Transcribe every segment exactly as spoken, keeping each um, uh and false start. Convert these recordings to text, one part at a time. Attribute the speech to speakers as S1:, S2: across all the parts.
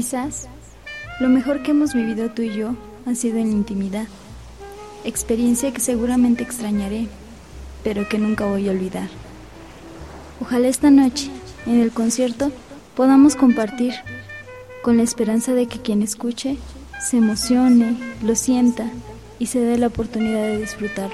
S1: quizás lo mejor que hemos vivido tú y yo ha sido en la intimidad, experiencia que seguramente extrañaré, pero que nunca voy a olvidar. Ojalá esta noche, en el concierto, podamos compartir, con la esperanza de que quien escuche se emocione, lo sienta y se dé la oportunidad de disfrutarlo.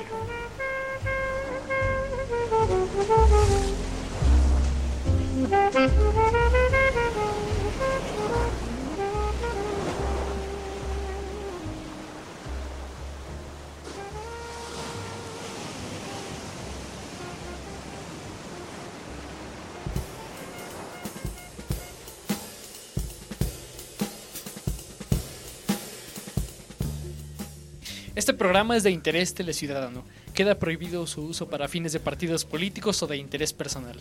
S2: Este programa es de interés teleciudadano. Queda prohibido su uso para fines de partidos políticos o de interés personal.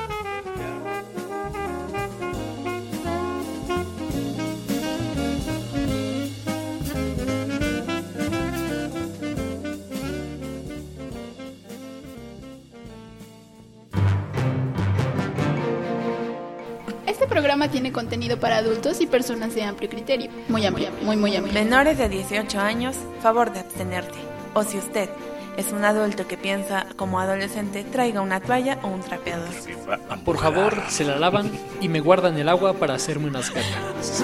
S3: Este programa tiene contenido para adultos y personas de amplio criterio. Muy amplio, muy, muy amplio.
S4: Menores de dieciocho años, favor de abstenerte. O si usted es un adulto que piensa como adolescente, traiga una toalla o un trapeador.
S2: Por favor, se la lavan y me guardan el agua para hacerme unas ganas.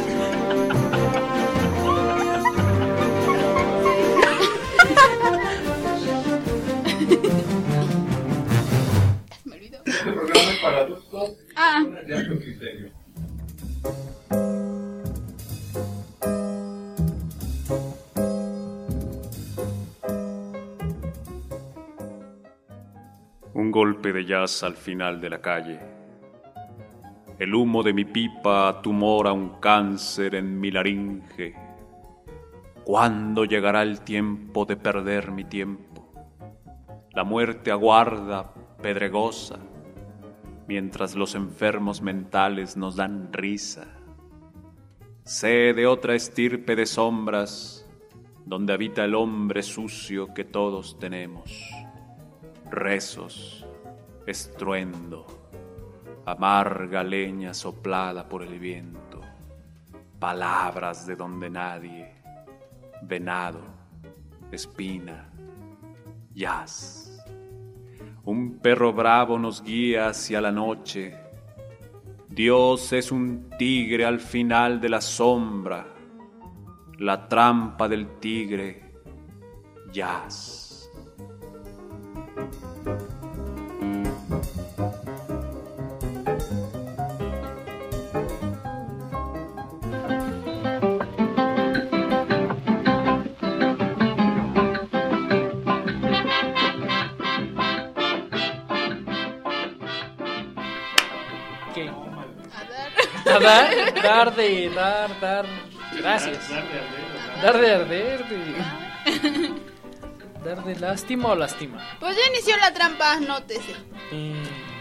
S3: Me olvidó.
S5: Este programa es para adultos
S3: Ah.
S5: de amplio criterio.
S6: Un golpe de jazz al final de la calle. El humo de mi pipa tumora un cáncer en mi laringe. ¿Cuándo llegará el tiempo de perder mi tiempo? La muerte aguarda, pedregosa, mientras los enfermos mentales nos dan risa. Sé de otra estirpe de sombras, donde habita el hombre sucio que todos tenemos. Rezos, estruendo, amarga leña soplada por el viento, palabras de donde nadie, venado, espina, jazz. Un perro bravo nos guía hacia la noche. Dios es un tigre al final de la sombra, la trampa del tigre, jazz.
S2: ¿Qué?
S3: A dar.
S2: A dar, dar de, dar, dar. Gracias. Dar de arder, de... Dar de lástima o lástima.
S3: Pues ya inició la trampa, nótese.
S2: Mm.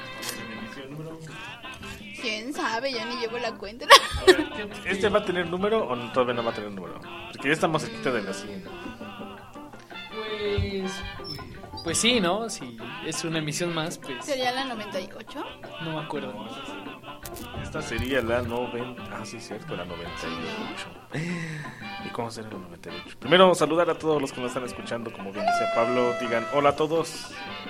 S3: ¿Quién sabe? Ya ni llevo la cuenta.
S7: A ver, ¿este va a tener número o todavía no va a tener número? Porque ya estamos cerquita de la siguiente.
S2: Pues, pues sí, ¿no? Si es una emisión más, pues
S3: ¿Sería la noventa y ocho?
S2: no me acuerdo.
S7: Esta sería la noventa. Ah, sí, cierto, la noventa y ocho. ¿Y cómo será la noventa y ocho? Primero, saludar a todos los que nos están escuchando. Como bien decía Pablo, digan hola a todos.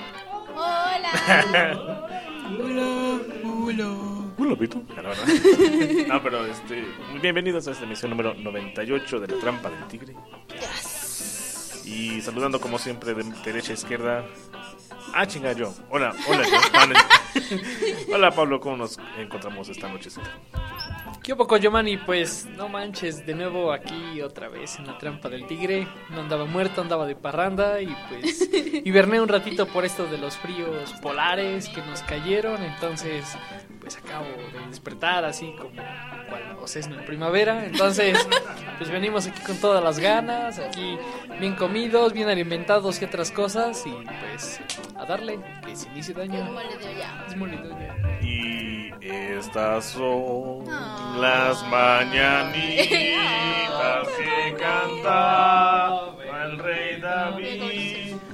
S3: Hola.
S7: Hola, hola. Hola, Pito. No, pero este, muy bienvenidos a esta emisión número noventa y ocho de La Trampa del Tigre.
S3: Yes.
S7: Y saludando como siempre de derecha a izquierda. Ah, chinga, yo. Hola, hola, yo. Hola, Pablo, ¿cómo nos encontramos esta noche?
S2: ¿Qué poco, Giovanni? Pues no manches, de nuevo aquí otra vez en La Trampa del Tigre. No andaba muerto, andaba de parranda y pues hiberné un ratito por esto de los fríos polares que nos cayeron. Entonces, pues acabo de despertar así como cual ocesno en primavera. Entonces, pues venimos aquí con todas las ganas, aquí bien comidos, bien alimentados y otras cosas. Y pues a darle, que se inicie el año.
S3: Es mole de olla.
S2: Es mole de olla.
S7: Y estas son
S3: Oh.
S7: las mañanitas que cantaba el rey David.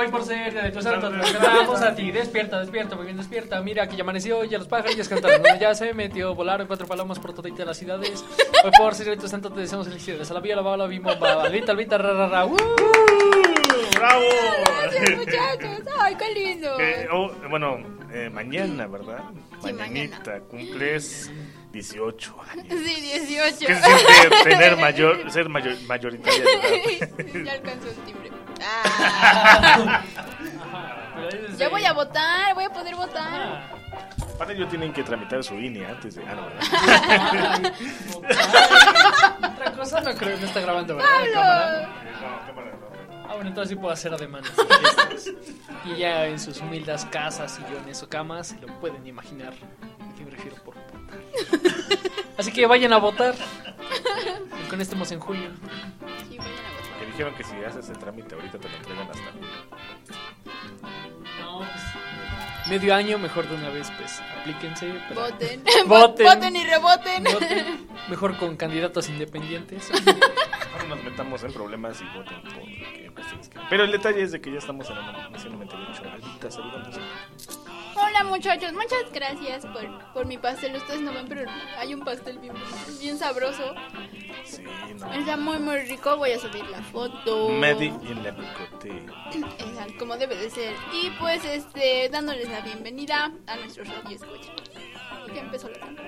S2: Hoy por ser día de tu santo, nos cantamos a ti. Despierta, despierta, muy bien despierta. Mira que ya amaneció, ya los pájaros cantaron. Ya se metió, volaron cuatro palomas por todita las ciudades. Hoy por ser día de tu santo, te deseamos felicidades. A la vía, la bala, la bimba, albita, albita, ra, ra, ra. ¡Uh!
S7: ¡Bravo!
S3: Gracias, muchachos. Ay, qué lindo.
S7: Eh, oh, bueno, eh, mañana, ¿verdad?
S3: Sí,
S7: Mañanita,
S3: mañana.
S7: cumples dieciocho años.
S3: Sí, dieciocho.
S7: ¿Qué se siente tener mayor, ser mayor, mayoritaria de edad?
S3: Ya alcanzó el timbre. Ah. Ya voy a votar, voy a poder votar.
S7: Para ello tienen que tramitar su I N E antes de... Ah, no, ¿verdad?
S2: Otra cosa no creo que está grabando, ¿verdad? La
S3: Pablo.
S2: cámara.
S7: No, cámara, no.
S2: Ah, bueno, entonces sí puedo hacer ademanes. Y ya en sus humildes casas y yo en eso camas, lo pueden imaginar. ¿A qué me refiero por votar? Así que vayan a votar. Y con esto estamos en julio.
S3: Sí, vayan a votar.
S7: Me dijeron que si haces el trámite ahorita te lo entregan hasta julio.
S2: No, pues medio año, mejor de una vez, pues aplíquense. para-
S3: Voten.
S2: Voten.
S3: Voten y reboten.
S2: Voten. Mejor con candidatos independientes.
S7: No nos metamos en problemas y voten por lo que ustedes quieran. Pero el detalle es de que ya estamos en la nominación noventa y ocho. Albita, saludos.
S3: Hola muchachos, muchas gracias por, por mi pastel. Ustedes no ven, pero hay un pastel bien, bien sabroso.
S7: Sí, no.
S3: Está muy muy rico. Voy a subir la foto.
S7: Medi en la bicote.
S3: Exacto, como debe de ser. Y pues este, dándoles la bienvenida a nuestros radio escucha. Ya empezó la cámara.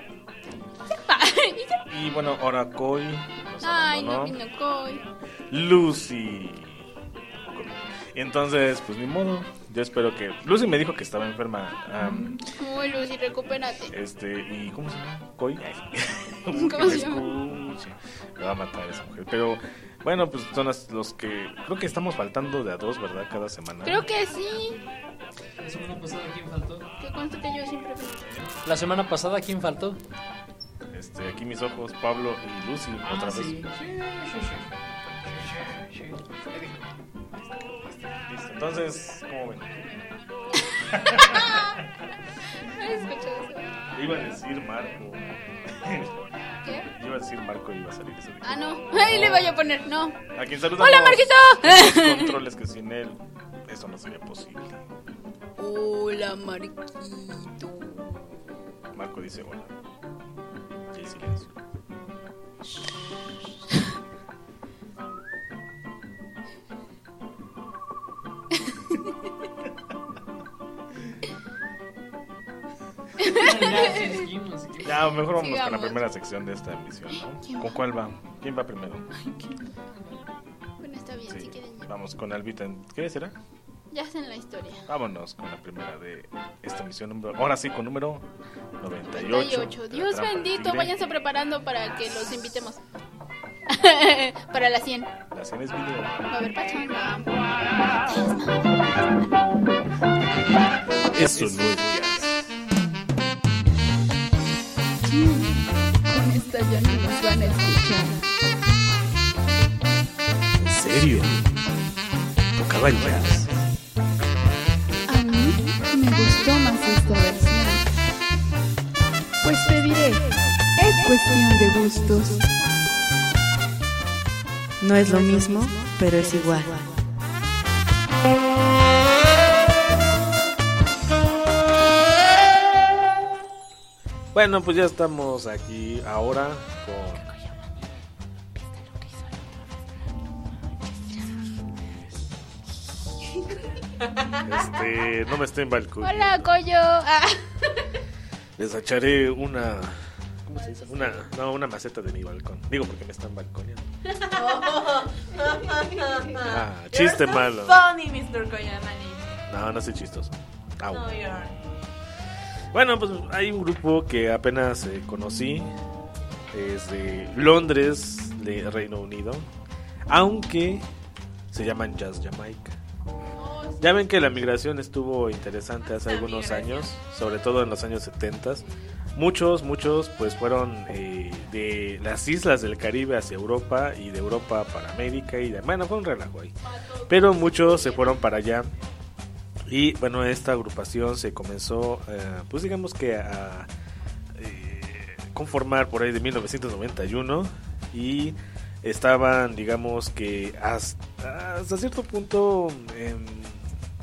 S7: Y bueno, ahora Koi nos
S3: Ay, no
S7: abandonó.
S3: vino Koi.
S7: Lucy. Entonces, pues ni modo. Yo espero que... Lucy me dijo que estaba enferma. am,
S3: Uy, Lucy, recupérate.
S7: este, ¿y cómo se llama? Koi.
S3: ¿Cómo
S7: Que me
S3: se llama?
S7: escuche. Me va a matar esa mujer. Pero bueno, pues son las- los que... Creo que estamos faltando de a dos, ¿verdad? Cada semana.
S3: Creo que sí.
S2: La semana pasada, ¿quién faltó?
S3: Que conste que yo siempre veo.
S2: La semana pasada, ¿quién faltó?
S7: Este, aquí mis ojos, Pablo y Lucy, otra vez.
S2: sí.
S7: Listo. Entonces, ¿cómo ven?
S3: No he escuchado eso.
S7: Iba a decir Marco.
S3: ¿Qué?
S7: Iba a decir Marco y iba a salir ese día.
S3: Ah, no. Ahí le voy a poner, no.
S7: A quien saludamos.
S3: ¡Hola, Marquito!
S7: Los controles que sin él eso no sería posible.
S3: Hola, Marquito.
S7: Marco dice hola. Y hay silencio.
S2: Ya, sí, seguimos, seguimos.
S7: Ya, mejor vamos con
S3: Sigamos.
S7: la primera sección de esta emisión, ¿no? ¿Con cuál va? ¿Quién va primero?
S3: Bueno, está bien, si
S7: Sí,
S3: quieren. ya.
S7: vamos con Albita. ¿Qué será?
S3: Ya hacen la historia.
S7: Vámonos con la primera de esta emisión. Número, ahora sí, con número noventa y ocho.
S3: noventa y ocho.
S7: de la
S3: Dios
S7: Trampa del
S3: bendito,
S7: Tigre.
S3: váyanse preparando para que los invitemos. Para la cien.
S7: La cena es video.
S3: Va a haber pachanga.
S7: Eso no es jazz.
S3: Con esta ya no nos van a escuchar.
S7: ¿En serio? Tocaba el jazz.
S3: A mí me gustó más esta versión. Pues te diré, es cuestión de gustos.
S8: No es lo mismo, pero es igual.
S7: Bueno, pues ya estamos aquí ahora con... Este, no me estoy en balcón.
S3: Hola, Coyo. Ah.
S7: Les echaré una... ¿Cómo se dice? Una, no, una maceta de mi balcón. Digo porque me están balconeando. Ah, chiste malo.
S4: Funny, mister Koyamani.
S7: No, no soy chistoso. Au.
S4: No, you're...
S7: Bueno, pues hay un grupo que apenas eh, conocí. Es de Londres, de Reino Unido. Aunque se llaman Jazz Jamaica. Ya ven que la migración estuvo interesante hace
S4: La
S7: algunos
S4: migración.
S7: años, sobre todo en los años setenta. Muchos, muchos pues fueron eh, de las islas del Caribe hacia Europa y de Europa para América y de, bueno, fue un relajo ahí. Pero muchos se fueron para allá y bueno, esta agrupación se comenzó, eh, pues digamos que a eh, conformar por ahí de mil novecientos noventa y uno y estaban, digamos que hasta, hasta cierto punto... Eh,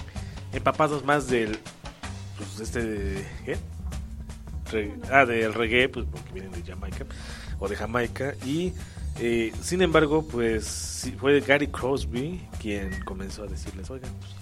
S7: empapados más del, pues este, ¿qué? Re, ah, del reggae, pues porque vienen de Jamaica o de Jamaica y eh, sin embargo, pues sí, fue Gary Crosby quien comenzó a decirles, oigan, pues,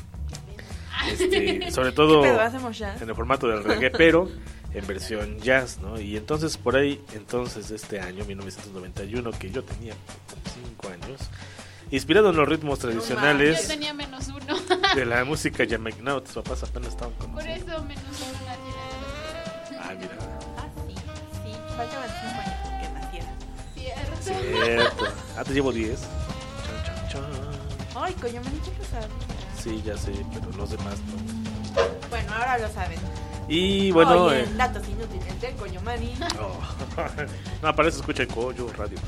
S7: este, sobre todo en el formato del reggae, pero en versión jazz, ¿no? Y entonces por ahí, entonces de este año, mil novecientos noventa y uno, que yo tenía como cinco años, inspirado en los ritmos tradicionales,
S9: yo tenía menos uno.
S7: de la música jamaicana. No, tus papás apenas estaban con
S9: Por eso menos uno tiene.
S7: Ah, mira.
S4: Ah, sí, sí, faltaban cinco años porque naciera.
S9: Cierto.
S7: Cierto. Ah, te llevo diez. Chan, chan, chan.
S4: Ay, coño, me dicho que sabía.
S7: Sí, ya sé, pero los demás no.
S4: Bueno, ahora lo saben.
S7: Y bueno,
S4: Oye,
S7: eh,
S4: datos inútiles del Coño Mani.
S7: oh. No, para eso escucha el Coyo Radio.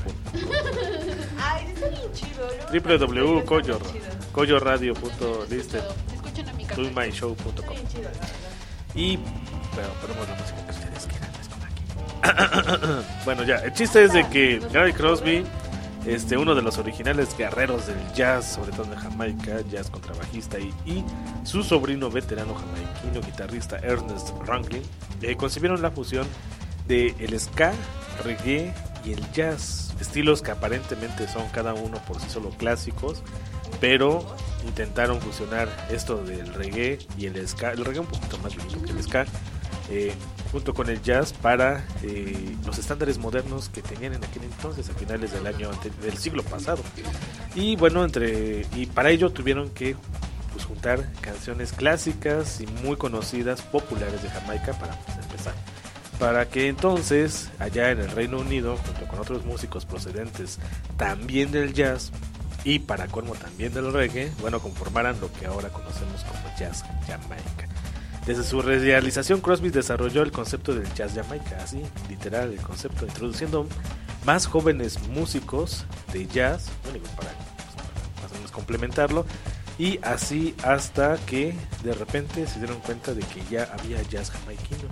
S4: Ay, está bien chido.
S7: w w w punto coyo coyo radio punto listed
S9: Escuchen a mi
S7: to
S9: canal.
S7: my show punto com.
S4: Está bien chido, la verdad.
S7: Y bueno, ponemos la música que ustedes quieran, es como aquí. Bueno, ya, el chiste es de que Gary Crosby, este, uno de los originales guerreros del jazz, sobre todo de Jamaica, jazz contrabajista, y, y su sobrino veterano jamaiquino, guitarrista Ernest Ranglin, eh, concibieron la fusión de el ska, reggae y el jazz, estilos que aparentemente son cada uno por sí solo clásicos, pero intentaron fusionar esto del reggae y el ska, el reggae un poquito más bonito que el ska, eh, junto con el jazz para eh, los estándares modernos que tenían en aquel entonces, a finales del año ante, del siglo pasado. Y bueno, entre y para ello tuvieron que pues, juntar canciones clásicas y muy conocidas, populares de Jamaica para pues, empezar. Para que entonces, allá en el Reino Unido, junto con otros músicos procedentes también del jazz y para colmo también del reggae, bueno, conformaran lo que ahora conocemos como Jazz Jamaica. Desde su realización, Crosby desarrolló el concepto del jazz jamaica, así, literal, el concepto, introduciendo más jóvenes músicos de jazz, bueno, para pues, más o menos complementarlo, y así hasta que de repente se dieron cuenta de que ya había jazz jamaiquino.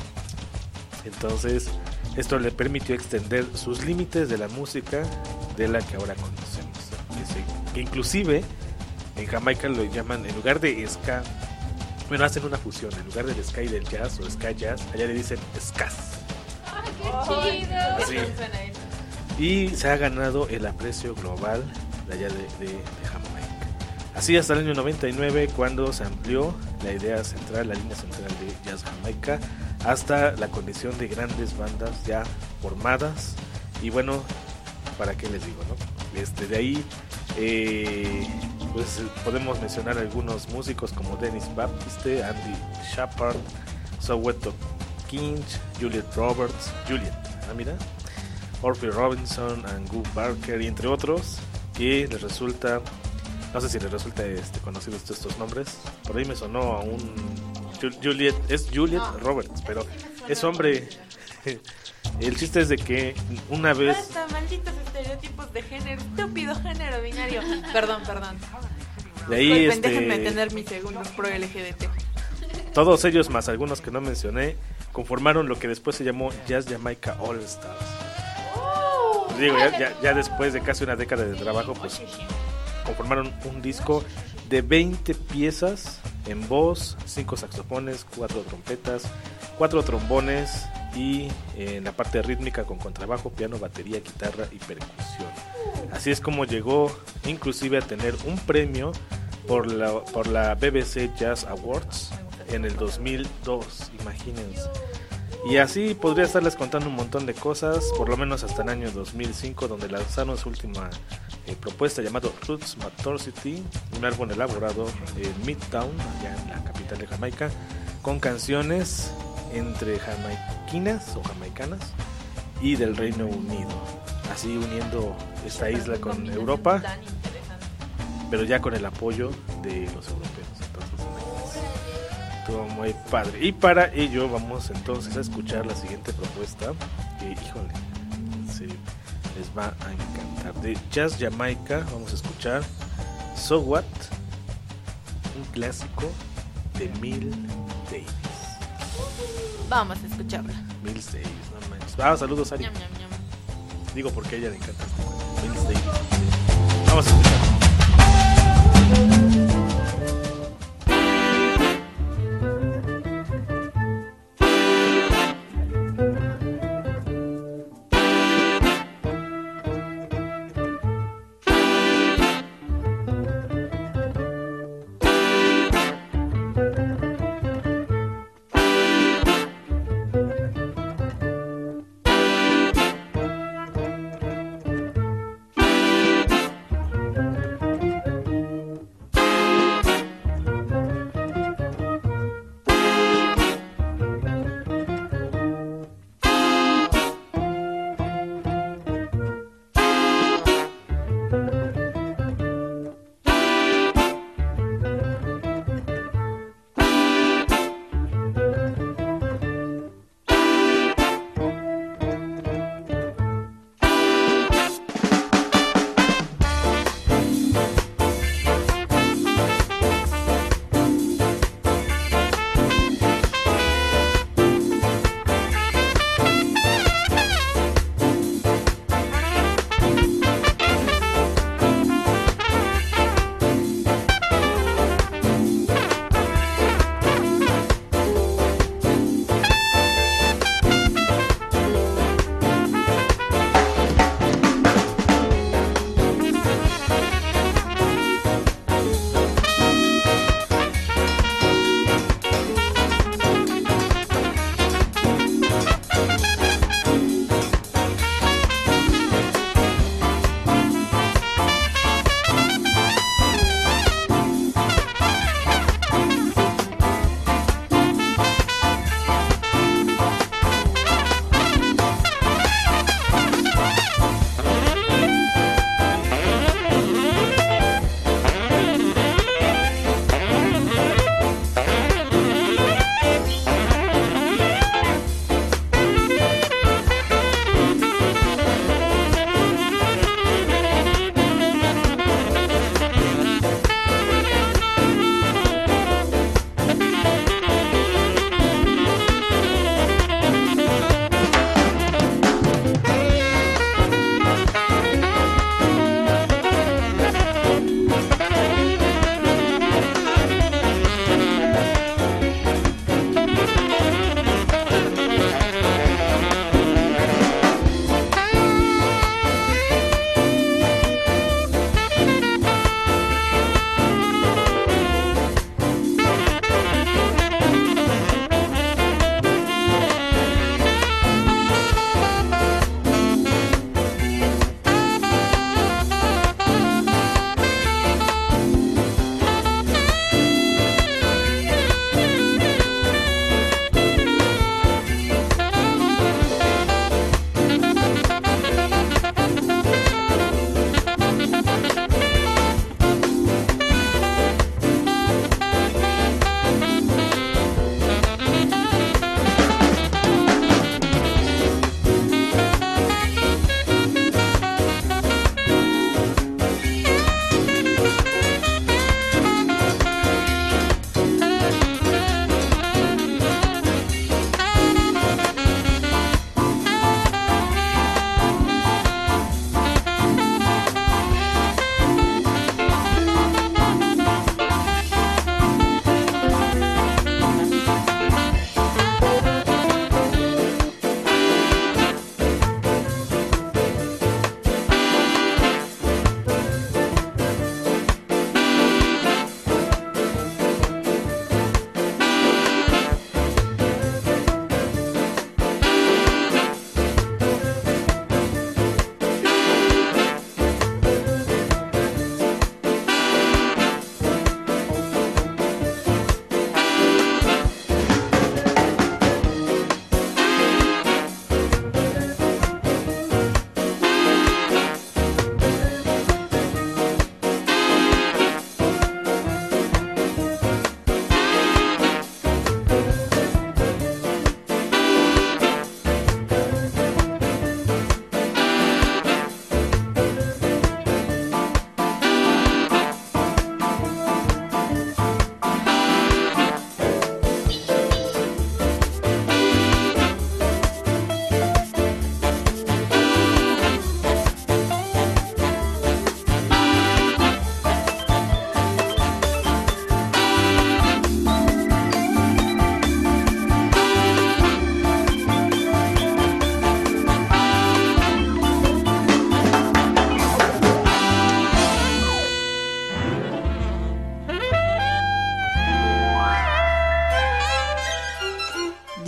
S7: Entonces, esto le permitió extender sus límites de la música de la que ahora conocemos, que, se, que inclusive en Jamaica lo llaman, en lugar de ska, bueno, hacen una fusión, en lugar del ska y del jazz o ska jazz, allá le dicen skas.
S9: ¡Ay, qué chido!
S7: Sí. Y se ha ganado el aprecio global de allá de, de, de Jamaica. Así hasta el año noventa y nueve, cuando se amplió la idea central, la línea central de Jazz Jamaica, hasta la condición de grandes bandas ya formadas. Y bueno, ¿para qué les digo, no? Este, de ahí eh, pues podemos mencionar algunos músicos como Dennis Baptiste, Andy Shepard, Soweto Kinch, Juliet Roberts, Juliet, ah mira, Orphy Robinson, Angu Barker y entre otros, que les resulta, no sé si les resulta este, conocidos estos nombres. Por ahí me sonó a un Juliet, es Juliet no. Roberts, pero es hombre. El chiste es de que una vez...
S4: Basta, malditos estereotipos de género, estúpido género binario. Perdón, perdón.
S7: De ahí,
S4: Disculpen,
S7: este...
S4: déjenme tener mis segundos pro L G B T.
S7: Todos ellos, más algunos que no mencioné, conformaron lo que después se llamó Jazz Jamaica All Stars. Oh, Digo, ya, ya, ya después de casi una década de trabajo, pues conformaron un disco de veinte piezas en voz, cinco saxofones, cuatro trompetas, cuatro trombones y eh, en la parte rítmica con contrabajo, piano, batería, guitarra y percusión. Así es como llegó inclusive a tener un premio por la, por la B B C Jazz Awards en el dos mil dos, imagínense. Y así podría estarles contando un montón de cosas, por lo menos hasta el año dos mil cinco, donde lanzaron su última eh, propuesta llamado Roots Matorcity, un álbum elaborado en Midtown, allá en la capital de Jamaica, con canciones entre jamaiquinas o jamaicanas y del Reino Unido, así uniendo esta isla con Europa, pero ya con el apoyo de los europeos. Entonces, estuvo muy padre. Y para ello vamos entonces a escuchar la siguiente propuesta, que híjole, sí, les va a encantar. De Jazz Jamaica vamos a escuchar So What, un clásico de Miles Davis.
S4: Vamos a escucharla.
S7: Miles Davis, no manches. Ah, saludos, Ari.
S4: Ñam, ñam, ñam.
S7: Digo porque a ella le encanta este juego. Miles Davis. Vamos a escuchar.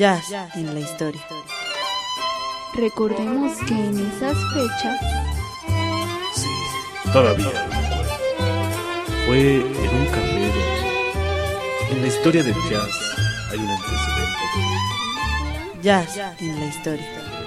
S8: Jazz en la historia.
S3: Recordemos que en esas fechas
S7: Sí, todavía. Fue en un café donde en la historia del jazz hay un antecedente.
S8: Jazz en la historia.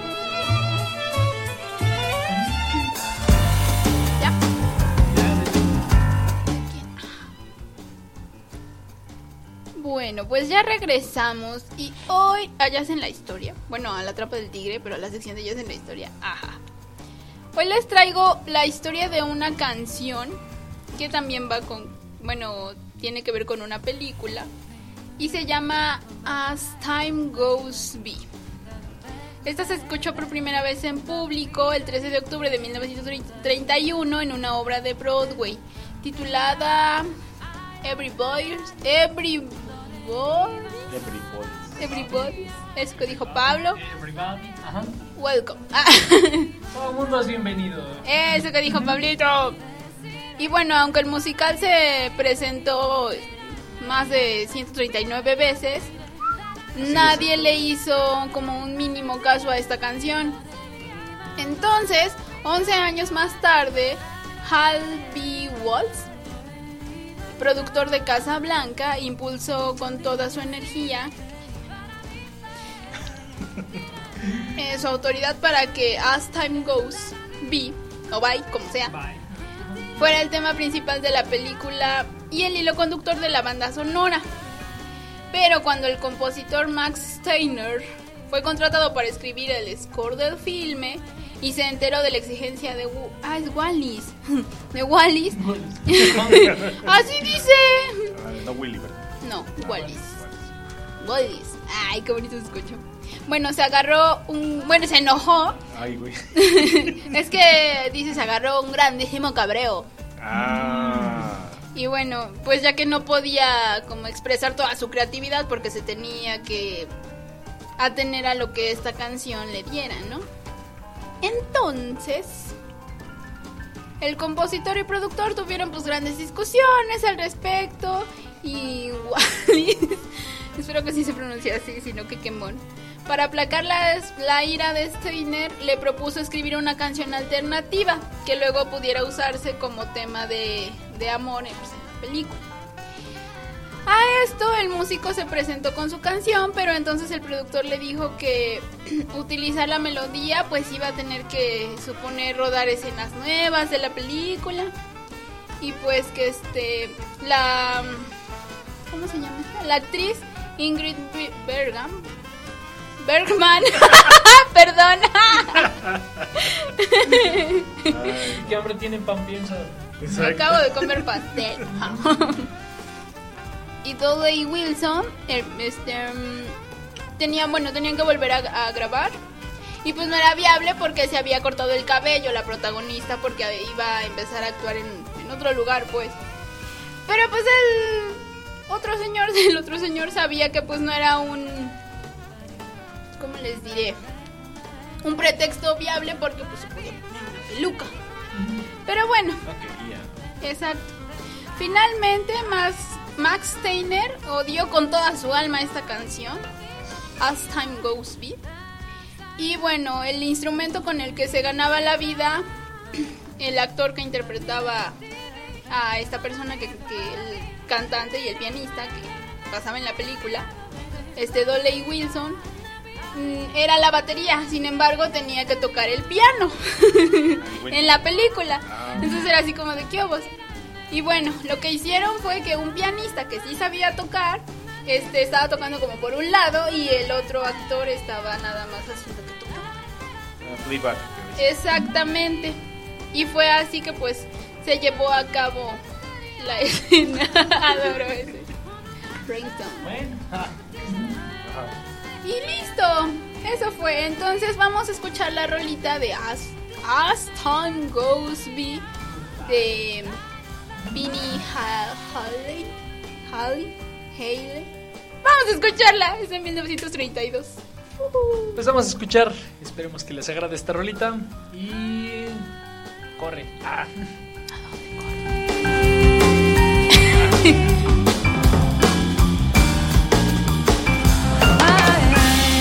S9: Bueno, pues ya regresamos y hoy a Jazz en la historia. Bueno, a la trampa del tigre, pero a la sección de Jazz en la historia. Ajá. Hoy les traigo la historia de una canción que también va con, bueno, tiene que ver con una película y se llama As Time Goes By. Esta se escuchó por primera vez en público el trece de octubre de mil novecientos treinta y uno en una obra de Broadway titulada Everybody's Everybody's Everybody's Eso que dijo Pablo.
S2: Everybody, ajá.
S9: Welcome.
S2: Todo el mundo es bienvenido.
S9: Eso que dijo Pablito. Y bueno, aunque el musical se presentó más de ciento treinta y nueve veces, nadie le hizo como un mínimo caso a esta canción. Entonces, once años más tarde, Hal B. Walsh, productor de Casablanca, impulsó con toda su energía eh, su autoridad para que As Time Goes By, o By, como sea,
S2: Bye.
S9: fuera el tema principal de la película y el hilo conductor de la banda sonora. Pero cuando el compositor Max Steiner fue contratado para escribir el score del filme y se enteró de la exigencia de Wa- ah, es Wallis, de Wallis, así dice,
S7: Ah, no Willy, ¿verdad?
S9: no, Wallis, Wallis, ay, qué bonito se escucha. Bueno, se agarró un, bueno, se enojó,
S7: Ay, güey.
S9: es que dice se agarró un grandísimo cabreo.
S7: Ah.
S9: Y bueno, pues ya que no podía como expresar toda su creatividad porque se tenía que atener a lo que esta canción le diera, ¿no? Entonces, el compositor y productor tuvieron pues grandes discusiones al respecto y Wallis, espero que sí se pronuncia así, sino que quemón. Para aplacar la, la ira de Steiner, le propuso escribir una canción alternativa que luego pudiera usarse como tema de, de amor en, pues, en la película. A esto el músico se presentó con su canción, pero entonces el productor le dijo que utilizar la melodía pues iba a tener que suponer rodar escenas nuevas de la película y pues que este la ¿cómo se llama esta? La actriz Ingrid Bergman Bergman, perdón.
S2: ¿Qué hambre tienen pan piensa?
S9: Acabo de comer pastel. Y Dolly Wilson, eh, este, um, tenían, bueno, tenían que volver a, a grabar. Y pues no era viable porque se había cortado el cabello la protagonista porque iba a empezar a actuar en, en otro lugar, pues. Pero pues el otro señor, el otro señor sabía que pues no era un, ¿cómo les diré? Un pretexto viable porque pues se podía poner una peluca. Pero bueno.
S7: No quería.
S9: Exacto. Finalmente Max, Max Steiner odió con toda su alma esta canción, As Time Goes By. Y bueno, el instrumento con el que se ganaba la vida, el actor que interpretaba a esta persona, que, que el cantante y el pianista que pasaba en la película, este Dolly Wilson, era la batería. Sin embargo, tenía que tocar el piano en la película. Entonces era así como de ¿qué obos? Y bueno, lo que hicieron fue que un pianista que sí sabía tocar, este estaba tocando como por un lado y el otro actor estaba nada más haciendo que tocaba.
S7: Uh, playback.
S9: Exactamente. Y fue así que pues se llevó a cabo la escena. Adoro ese ringtone.
S2: Bueno, ah.
S9: Y listo, eso fue. Entonces vamos a escuchar la rolita de As, As Time Goes By de Billie Holiday. Holiday. Haley. Vamos a escucharla, es de mil novecientos treinta y dos. Uh-huh.
S2: Pues vamos a escuchar, esperemos que les agrade esta rolita y corre. Ah.
S10: I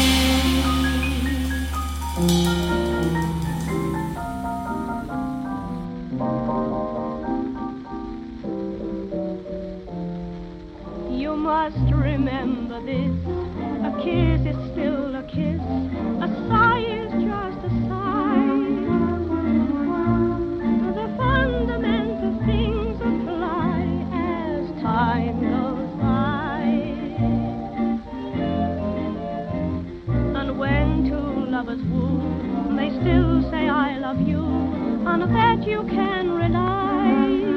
S10: You must remember this, a kiss is still a kiss, a sigh is just a sigh. The fundamental things apply as time goes by. And when two lovers woo, they still say I love you, on that you can rely.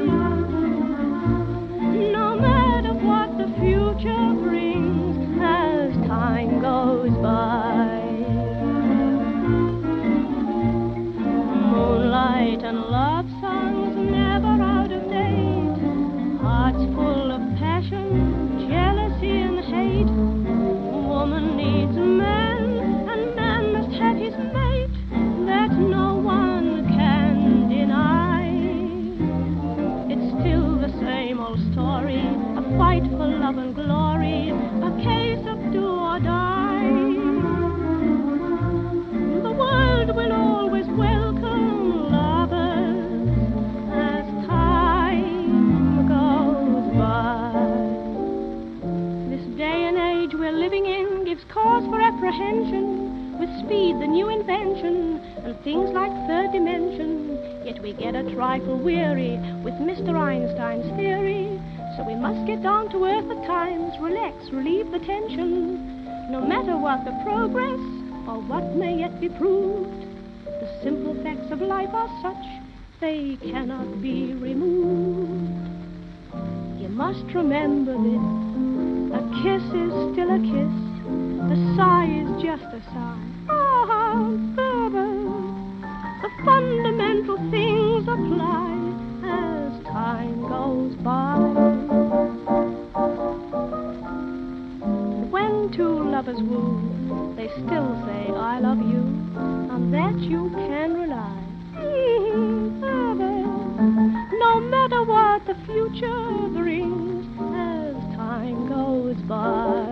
S10: No matter what the future brings as time goes by. Moonlight and love songs never out of date, hearts full of passion, jealousy and hate. Woman needs man and man must have his mate, that no one can deny. It's still the same old story, a fight for love and glory, a case of do or die. The world will always welcome lovers as time goes by. This day and age we're living in gives cause for apprehension, with speed the new invention and things like third dimension. Yet we get a trifle weary with Mister Einstein's theory, so we must get down to earth at times, relax, relieve the tension. No matter what the progress or what may yet be proved, the simple facts of life are such they cannot be removed. You must remember this, a kiss is still a kiss, a sigh is just a sigh. Ah, baby, the fundamental things apply as time goes by. When two lovers woo, they still say I love you, on that you can rely. Mm, baby, no matter what the future brings as time goes by.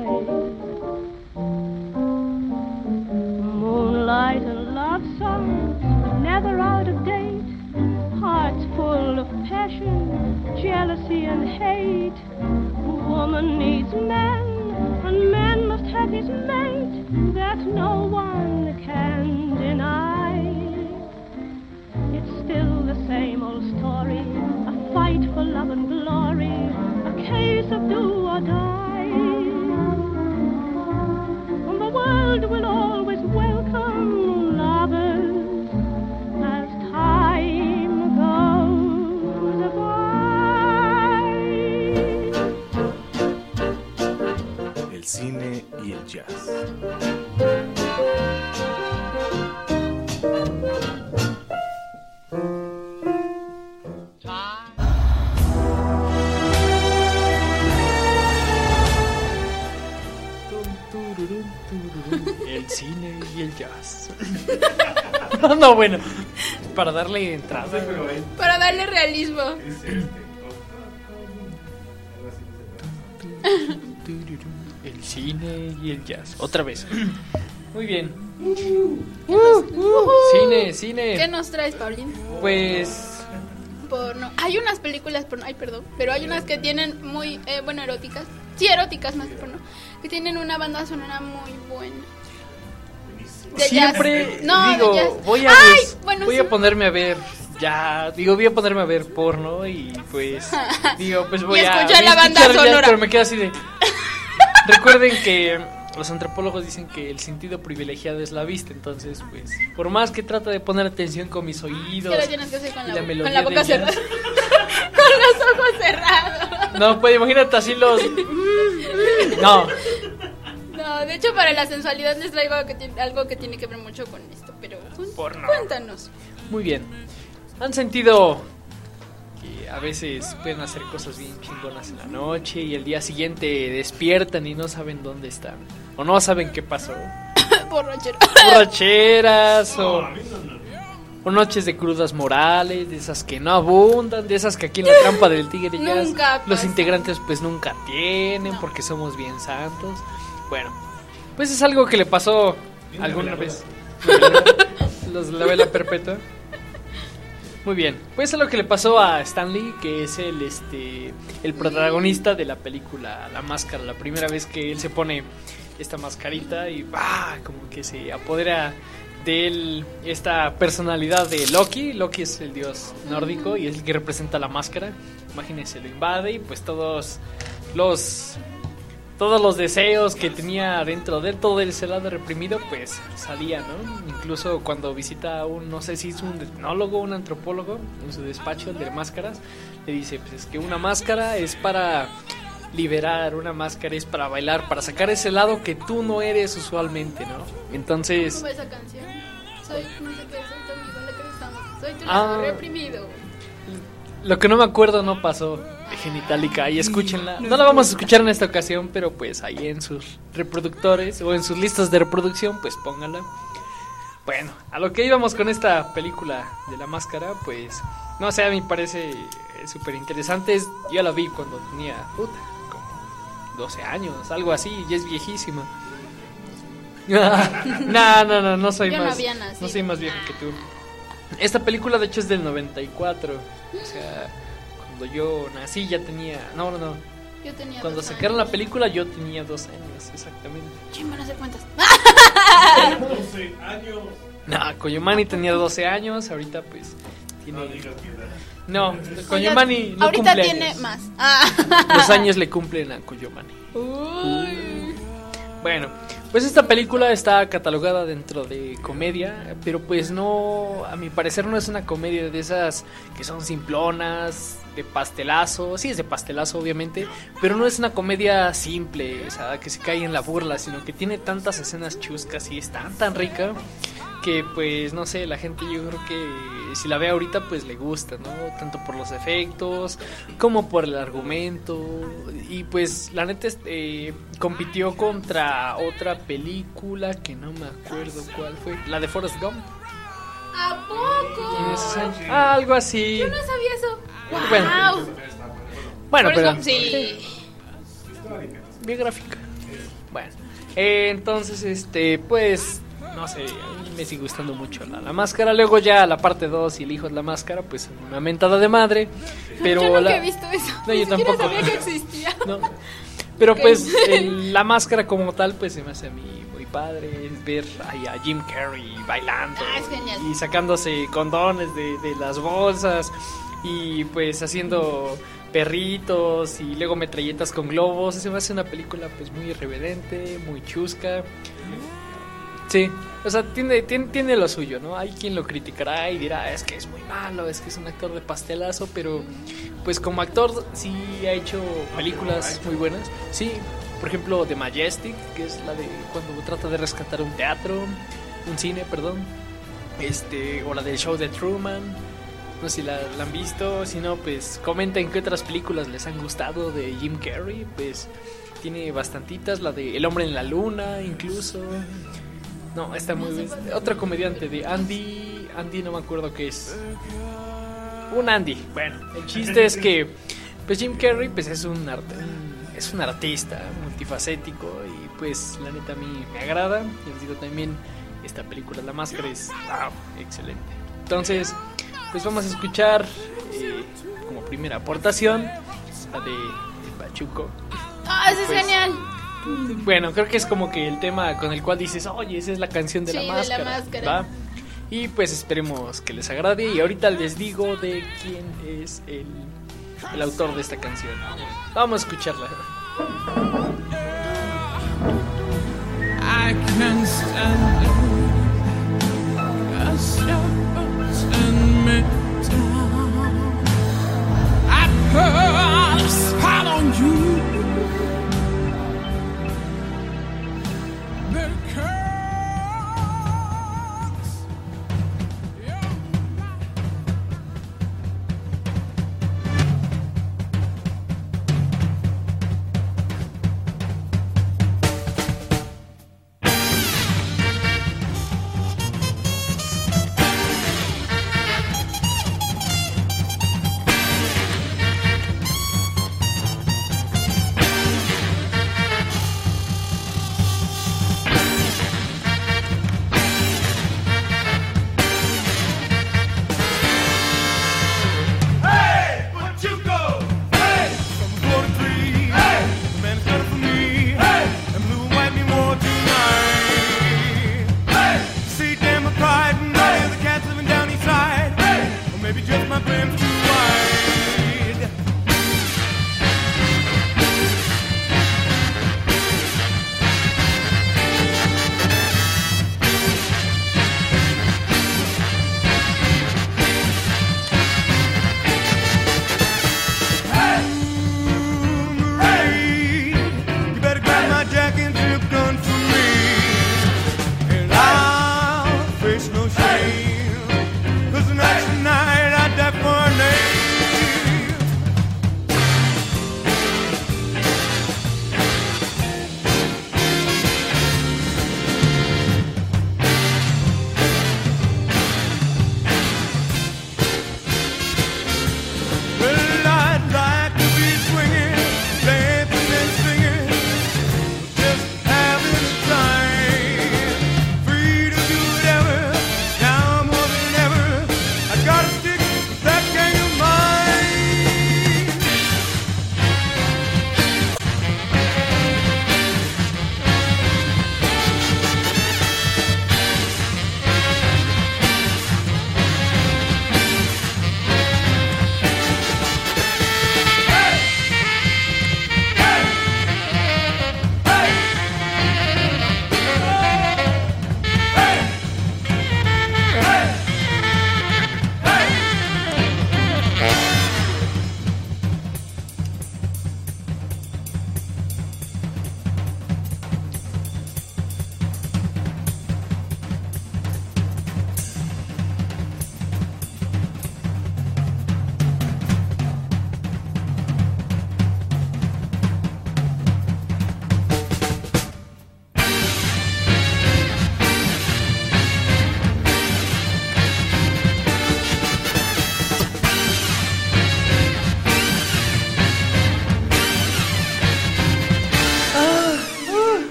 S10: Moonlight and love songs never out of date, hearts full of passion, jealousy and hate. Woman needs man and man must have his mate, that no one can deny. It's still the same old story, a fight for love and glory, a case of do or die. And the world will always welcome lovers as time goes by.
S7: El cine y el jazz.
S2: El cine y el jazz. No, no, bueno, para darle entrada,
S9: para darle realismo.
S2: El cine y el jazz. Otra vez. Muy bien.
S9: Uh, uh,
S2: cine, cine.
S9: ¿Qué nos traes, Paulín?
S2: Pues
S9: porno. Hay unas películas porno, ay, perdón, pero hay unas que tienen muy, eh, bueno, eróticas. Sí, eróticas más que porno. Que tienen una banda sonora muy buena.
S2: De siempre
S9: jazz. No,
S2: digo,
S9: de jazz.
S2: voy a
S9: Ay,
S2: des,
S9: bueno,
S2: voy
S9: sí.
S2: a ponerme a ver ya, digo, voy a ponerme a ver porno y pues digo, pues voy
S9: y
S2: a
S9: escuchar
S2: voy a
S9: la banda
S2: escuchar jazz,
S9: sonora.
S2: pero me quedo así de recuerden que los antropólogos dicen que el sentido privilegiado es la vista, entonces pues por más que trata de poner atención con mis oídos,
S9: ¿qué lo tienes que hacer con la,
S2: la,
S9: con la boca
S2: del
S9: cerrada?
S2: jazz.
S9: Con los ojos cerrados.
S2: No, pues imagínate así los no.
S9: No, de hecho para la sensualidad les traigo algo que tiene, algo que tiene que ver mucho con esto, pero
S2: Porno.
S9: cuéntanos.
S2: Muy bien. ¿Han sentido que a veces pueden hacer cosas bien chingonas en la noche y el día siguiente despiertan y no saben dónde están? O no saben qué pasó.
S9: Borrachera.
S2: Borracheras o, o noches de crudas morales, de esas que no abundan, de esas que aquí en la trampa del tigre ya
S9: Nunca
S2: los
S9: pasa.
S2: integrantes pues nunca tienen
S9: No.
S2: porque somos bien santos. Bueno, pues es algo que le pasó alguna vez. Los de la vela perpetua. Muy bien, pues es lo que le pasó a Stanley, que es el este el protagonista de la película La Máscara, la primera vez que él se pone esta mascarita y bah, como que se apodera de él esta personalidad de Loki. Loki es el dios nórdico y es el que representa la máscara. Imagínense, lo invade y pues todos los todos los deseos que tenía dentro de él, todo ese lado reprimido, pues salía, ¿no? Incluso cuando visita a un, no sé si es un etnólogo, un antropólogo, en su despacho, el de máscaras, le dice, pues es que una máscara es para liberar, una máscara es para bailar, para sacar ese lado que tú no eres usualmente, ¿no? Entonces...
S9: ¿Cómo esa canción? Soy, no sé qué, soy tu amigo, ¿de qué estamos? Soy tu
S2: Ah.
S9: lado reprimido.
S2: Lo que no me acuerdo no pasó de Genitalica, y escúchenla. No la vamos a escuchar en esta ocasión, pero pues ahí en sus reproductores o en sus listas de reproducción, pues pónganla. Bueno, a lo que íbamos con esta película de La Máscara, pues no sé, a mí me parece súper interesante. Yo la vi cuando tenía, puta, como doce años, algo así, y es viejísima. No, no, no, no soy
S9: Yo no
S2: más,
S9: había nacido.
S2: no soy más viejo que tú. Esta película de hecho es del noventa y cuatro. O sea, cuando yo nací ya tenía... No, no, no.
S9: Yo tenía
S2: Cuando
S9: dos
S2: sacaron
S9: años.
S2: la película yo tenía dos años, exactamente.
S9: Chimba, no sé cuántas.
S5: doce años.
S2: No, Koyomani tenía doce años, ahorita pues tiene...
S5: No digas que edad.
S2: No, Koyomani no
S9: Ahorita
S2: cumple
S9: tiene
S2: años.
S9: más. Ah.
S2: Los años le cumplen a Koyomani.
S9: Uy.
S2: Bueno, pues esta película está catalogada dentro de comedia, pero pues no, a mi parecer no es una comedia de esas que son simplonas, de pastelazo, sí es de pastelazo obviamente, pero no es una comedia simple, o sea, que se cae en la burla, sino que tiene tantas escenas chuscas y es tan tan rica que pues no sé, la gente yo creo que si la ve ahorita pues le gusta, ¿no? Tanto por los efectos como por el argumento, y pues la neta este, compitió contra otra película que no me acuerdo cuál fue, la de Forrest Gump.
S9: ¿A poco?
S2: En esos años. Ah, algo así.
S9: Yo no sabía eso.
S2: Bueno.
S9: Wow.
S2: Bueno,
S9: Forrest
S2: pero
S9: Gump, sí.
S2: biográfica. Bueno, eh, entonces este pues no sé, a mí me sigue gustando mucho la, la máscara. Luego ya la parte dos y el hijo de la máscara, pues una mentada de madre. Pero
S9: yo nunca
S2: la...
S9: he visto eso.
S2: No, yo
S9: Ni siquiera
S2: tampoco.
S9: sabía que existía.
S2: No. Pero
S9: Ok.
S2: pues el- la máscara como tal, pues se me hace a mí muy padre. Es ver ahí a Jim Carrey bailando
S9: Ah, es genial.
S2: y sacándose condones de, de las bolsas y pues haciendo perritos y luego metralletas con globos. Se me hace una película pues muy irreverente, muy chusca. Sí, o sea, tiene, tiene, tiene lo suyo, ¿no? Hay quien lo criticará y dirá, es que es muy malo, es que es un actor de pastelazo, pero pues como actor sí ha hecho películas muy buenas. Sí, por ejemplo, The Majestic, que es la de cuando trata de rescatar un teatro, un cine, perdón. Este, o la del show de Truman. No sé si la, la han visto, si no, pues comenten qué otras películas les han gustado de Jim Carrey, pues tiene bastantitas, la de El hombre en la luna, incluso. No, está muy bien. Otro comediante de Andy, Andy no me acuerdo qué es. Un Andy. Bueno, el chiste es que pues Jim Carrey pues es un art- un- es un artista multifacético y pues la neta a mí me agrada. Y les digo también esta película La Máscara es wow, excelente. Entonces, pues vamos a escuchar eh, como primera aportación la de El Pachuco.
S9: Ah, eso es
S2: Pues,
S9: genial.
S2: Bueno, creo que es como que el tema con el cual dices, oye, esa es la canción de,
S9: Sí,
S2: la,
S9: de la
S2: máscara,
S9: máscara.
S2: ¿va? Y pues esperemos que les agrade. Y ahorita les digo de quién es el, el autor de esta canción. Vamos a escucharla.
S11: I can stand it as you turn me down. I put a spell on you because you're mine.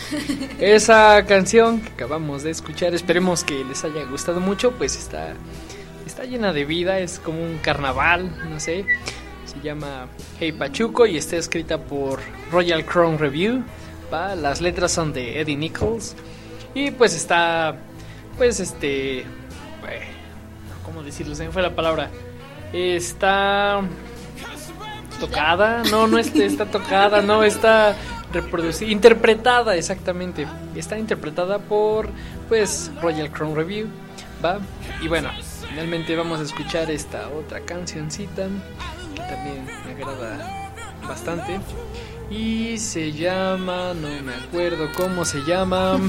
S2: Esa canción que acabamos de escuchar, esperemos que les haya gustado mucho, pues está, está llena de vida, es como un carnaval, no sé. Se llama Hey Pachuco y está escrita por Royal Crown Review, ¿va? Las letras son de Eddie Nichols y pues está, pues este, ¿cómo decirlo? Se me fue la palabra. Está tocada, no, no está, está tocada, no, está reproducida, interpretada, exactamente. Está interpretada por, pues, Royal Crown Review, ¿va? Y bueno, finalmente vamos a escuchar esta otra cancioncita que también me agrada bastante. Y se llama, no me acuerdo cómo se llama.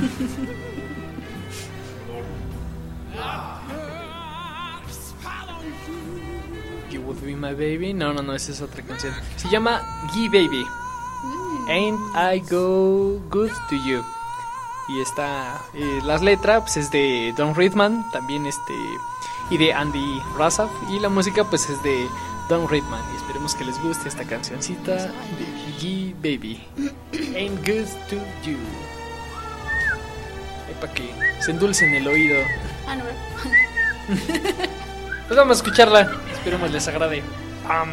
S2: You Would Be My Baby. No, no, no, esa es otra canción. Se llama Gee Baby. Ain't I Go Good to You. Y está, eh, las letras pues es de Don Ridman, también este, y de Andy Razaf, y la música pues es de Don Ridman. Y esperemos que les guste esta cancioncita de Gee Baby. Ain't Good to You. Ahí para que se endulcen el oído.
S9: Ah, no.
S2: Pues vamos a escucharla. Esperemos les agrade. Pam.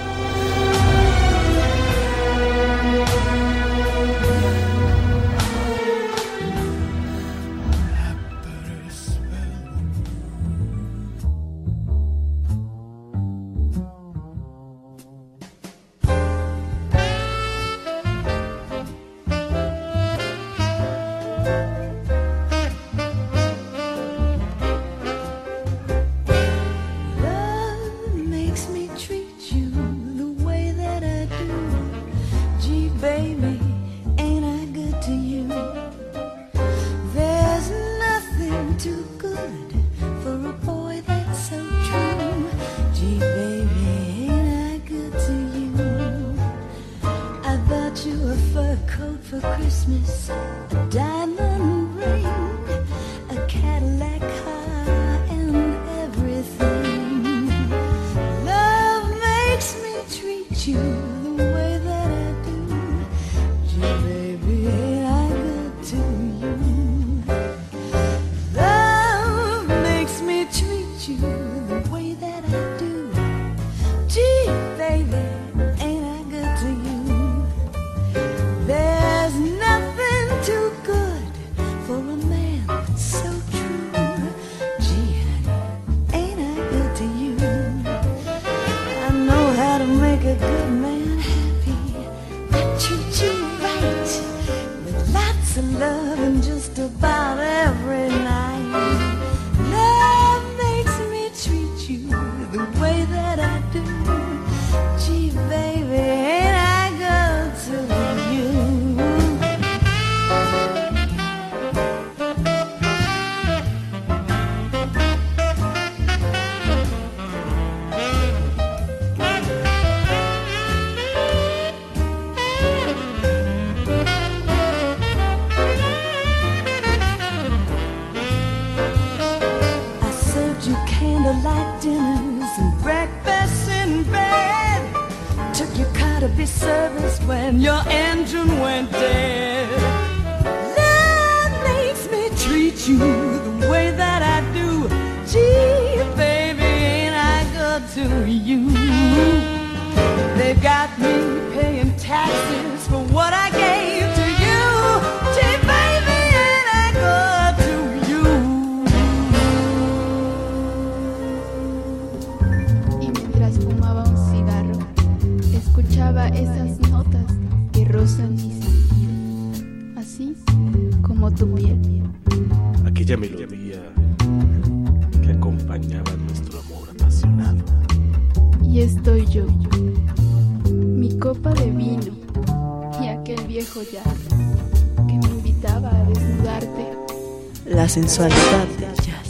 S8: La sensualidad del jazz.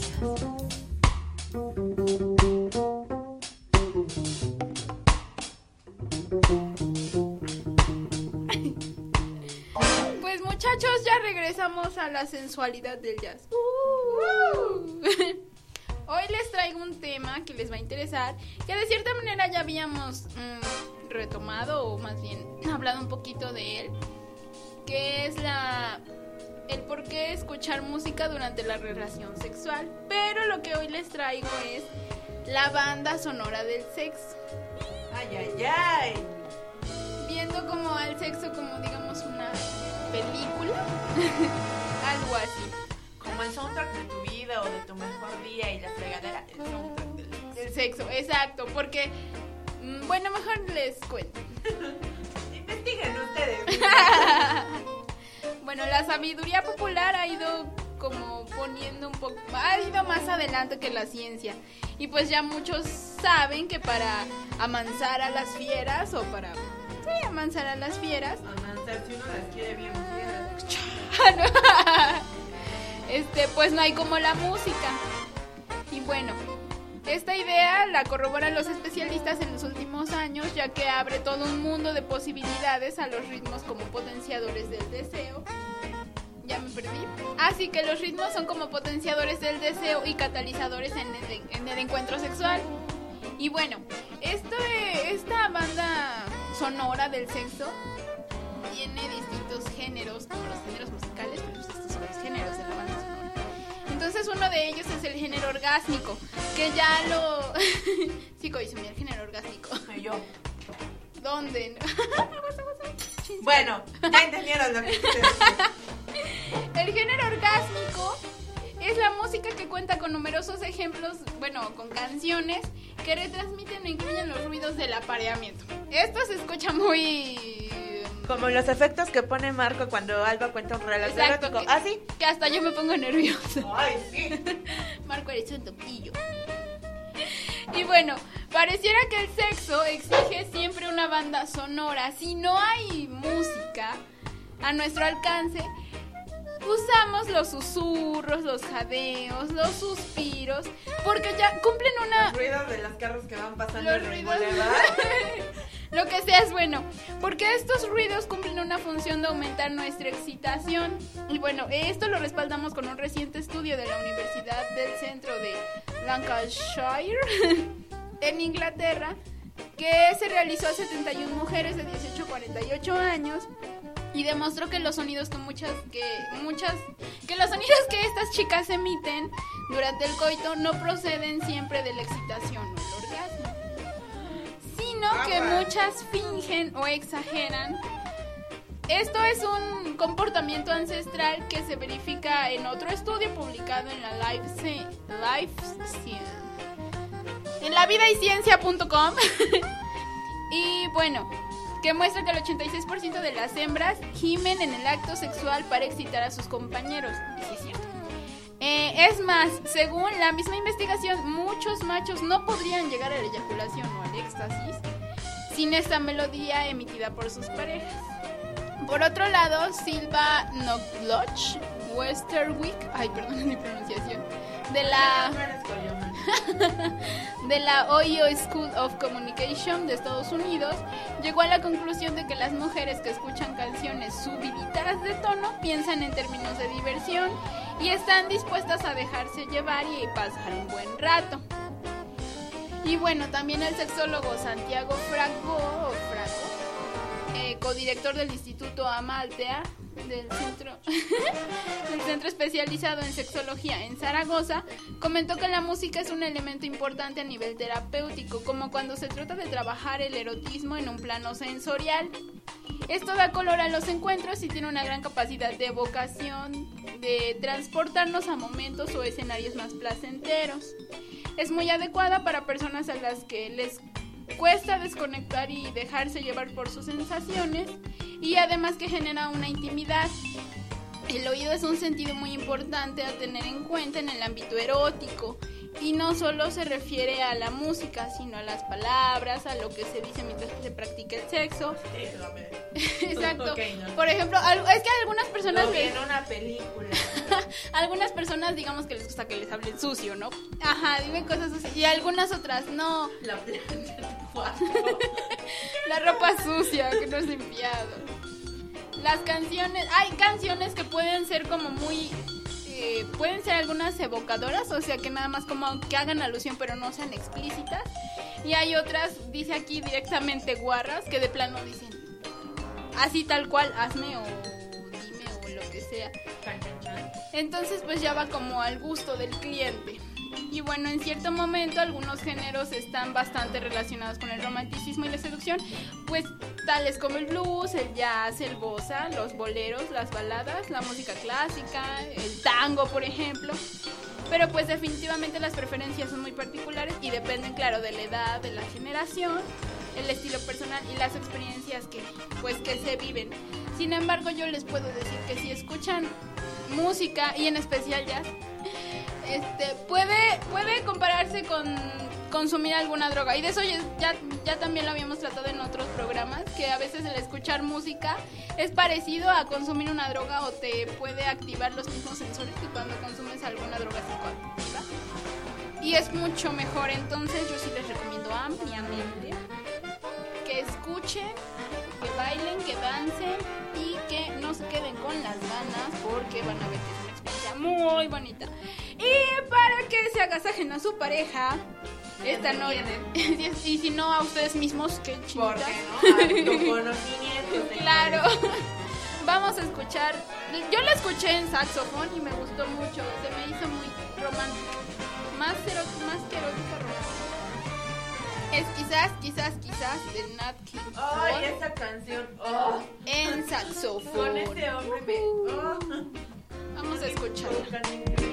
S9: Pues muchachos, ya regresamos a la sensualidad del jazz. Uh. Hoy les traigo un tema que les va a interesar, que de cierta manera ya habíamos mmm, retomado, o más bien hablado un poquito de él, que es la el por qué escuchar música durante la relación sexual. Pero lo que hoy les traigo es la banda sonora del sexo.
S4: Ay, ay, ay.
S9: Viendo como al sexo como, digamos, una película. Algo así.
S4: Como el soundtrack de tu vida o de tu mejor día y la fregadera. El soundtrack del sexo.
S9: El sexo, exacto. Porque, bueno, mejor les cuento.
S4: Investiguen ustedes.
S9: Bueno, la sabiduría popular ha ido como poniendo un poco, ha ido más adelante que la ciencia. Y pues ya muchos saben que para amansar a las fieras o para, sí, amansar a las fieras.
S4: Amansar si uno las quiere bien fieras.
S9: Este, pues no hay como la música. Y bueno, esta idea la corroboran los especialistas en los últimos años, ya que abre todo un mundo de posibilidades a los ritmos como potenciadores del deseo. Ya me perdí. Así que los ritmos son como potenciadores del deseo y catalizadores en el, en el encuentro sexual. Y bueno, esto, esta banda sonora del sexo tiene distintos géneros, como los géneros musicales, pero estos son los géneros de la banda sonora. Entonces uno de ellos es el género orgásmico, que ya lo... Sí, Koizumi, el género orgásmico.
S4: Soy yo.
S9: ¿Dónde?
S4: Bueno, ya entendieron lo que quise decir.
S9: El género orgásmico es la música que cuenta con numerosos ejemplos, bueno, con canciones que retransmiten o incluyen los ruidos del apareamiento. Esto se escucha muy...
S4: Como los efectos que pone Marco cuando Alba cuenta un relato erótico.
S9: Que,
S4: ¿Ah, sí?
S9: Que hasta yo me pongo nerviosa.
S4: Ay, sí.
S9: Marco, eres un toquillo. Y bueno, pareciera que el sexo exige siempre una banda sonora. Si no hay música a nuestro alcance, usamos los susurros, los jadeos, los suspiros, porque ya cumplen una...
S4: Los ruidos de los carros que van pasando
S9: los
S4: en el
S9: ruidos...
S4: boulevard.
S9: Lo que sea es bueno, porque estos ruidos cumplen una función de aumentar nuestra excitación. Y bueno, esto lo respaldamos con un reciente estudio de la Universidad del Centro de Lancashire en Inglaterra, que se realizó a setenta y una mujeres de dieciocho a cuarenta y ocho años y demostró que los sonidos que muchas que muchas que los sonidos que estas chicas emiten durante el coito no proceden siempre de la excitación o el orgasmo, sino que muchas fingen o exageran. Esto es un comportamiento ancestral que se verifica en otro estudio publicado en la Life, Life en la vida y ciencia punto com y bueno, que muestra que el ochenta y seis por ciento de las hembras gimen en el acto sexual para excitar a sus compañeros. Y sí es cierto. Eh, es más, según la misma investigación, muchos machos no podrían llegar a la eyaculación o al éxtasis sin esta melodía emitida por sus parejas. Por otro lado, Silva Knobloch Westerwick, ay, perdón mi pronunciación, de la de la Ohio School of Communication de Estados Unidos, llegó a la conclusión de que las mujeres que escuchan canciones subiditas de tono piensan en términos de diversión y están dispuestas a dejarse llevar y pasar un buen rato. Y bueno, también el sexólogo Santiago Franco, o Franco eh, codirector del Instituto Amaltea del centro del centro especializado en sexología en Zaragoza, comentó que la música es un elemento importante a nivel terapéutico, como cuando se trata de trabajar el erotismo en un plano sensorial. Esto da color a los encuentros y tiene una gran capacidad de evocación, de transportarnos a momentos o escenarios más placenteros. Es muy adecuada para personas a las que les cuesta desconectar y dejarse llevar por sus sensaciones, y además que genera una intimidad. El oído es un sentido muy importante a tener en cuenta en el ámbito erótico, y no solo se refiere a la música, sino a las palabras, a lo que se dice mientras se practica el sexo. Exacto. Okay, no. Por ejemplo, es que algunas personas
S4: no,
S9: que
S4: en una película.
S9: Algunas personas, digamos que les gusta que les hablen sucio, ¿no? Ajá, dime cosas así. Y algunas otras no.
S4: La plancha de cuatro.
S9: La ropa sucia que no es limpiado. Las canciones, hay canciones que pueden ser como muy eh, pueden ser algunas evocadoras, o sea que nada más como que hagan alusión pero no sean explícitas. Y hay otras, dice aquí directamente guarras, que de plano dicen así tal cual, hazme o dime o lo que sea. Entonces pues ya va como al gusto del cliente. Y bueno, en cierto momento algunos géneros están bastante relacionados con el romanticismo y la seducción, pues tales como el blues, el jazz, el bossa, los boleros, las baladas, la música clásica, el tango, por ejemplo. Pero pues definitivamente las preferencias son muy particulares y dependen, claro, de la edad, de la generación, el estilo personal y las experiencias que pues que se viven. Sin embargo, yo les puedo decir que si escuchan música y en especial jazz, este puede puede compararse con consumir alguna droga, y de eso ya, ya, ya también lo habíamos tratado en otros programas, que a veces el escuchar música es parecido a consumir una droga o te puede activar los mismos sensores que cuando consumes alguna droga psicoactiva, y es mucho mejor. Entonces yo sí les recomiendo ampliamente que escuchen, que bailen, que dancen y que no se queden con las ganas, porque van a ver que es una experiencia muy bonita. Y para que se agasajen a su pareja esta noche, y si no a ustedes mismos, que chinitas.
S4: ¿Por qué no? A tu conocimiento.
S9: Claro. Vamos a escuchar. Yo la escuché en saxofón y me gustó mucho. Se me hizo muy romántica. Más, eró- más que erótica, romántica. Es quizás, quizás, quizás de Nat King
S4: Ay,
S9: Cole
S4: esa canción. Oh.
S9: en saxofón.
S4: Con ese hombre me. Oh.
S9: Vamos a escucharla.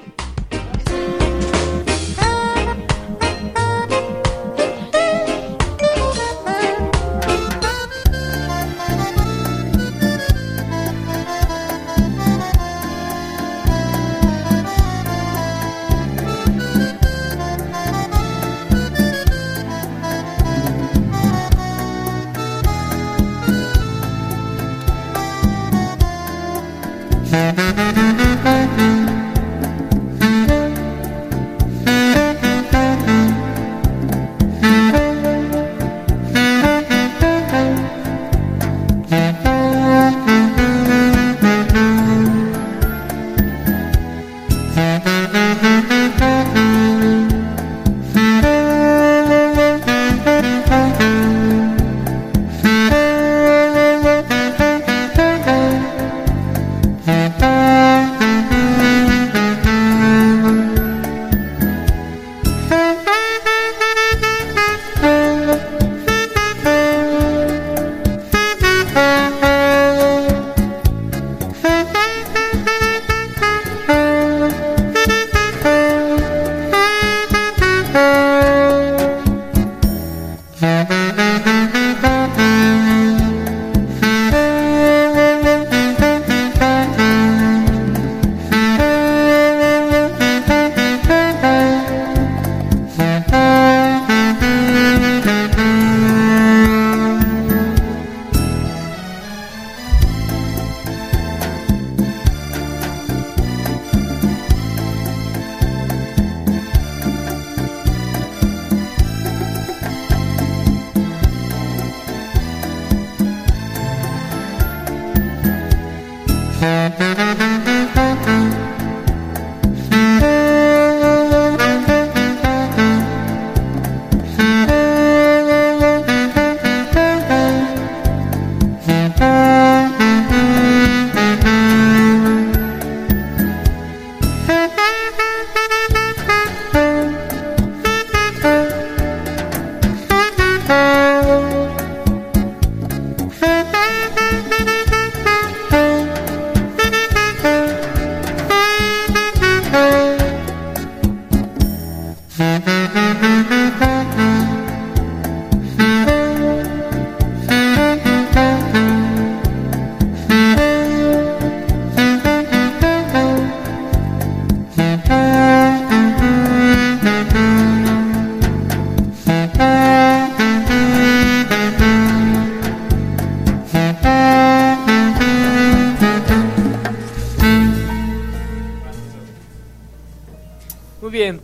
S2: Muy bien,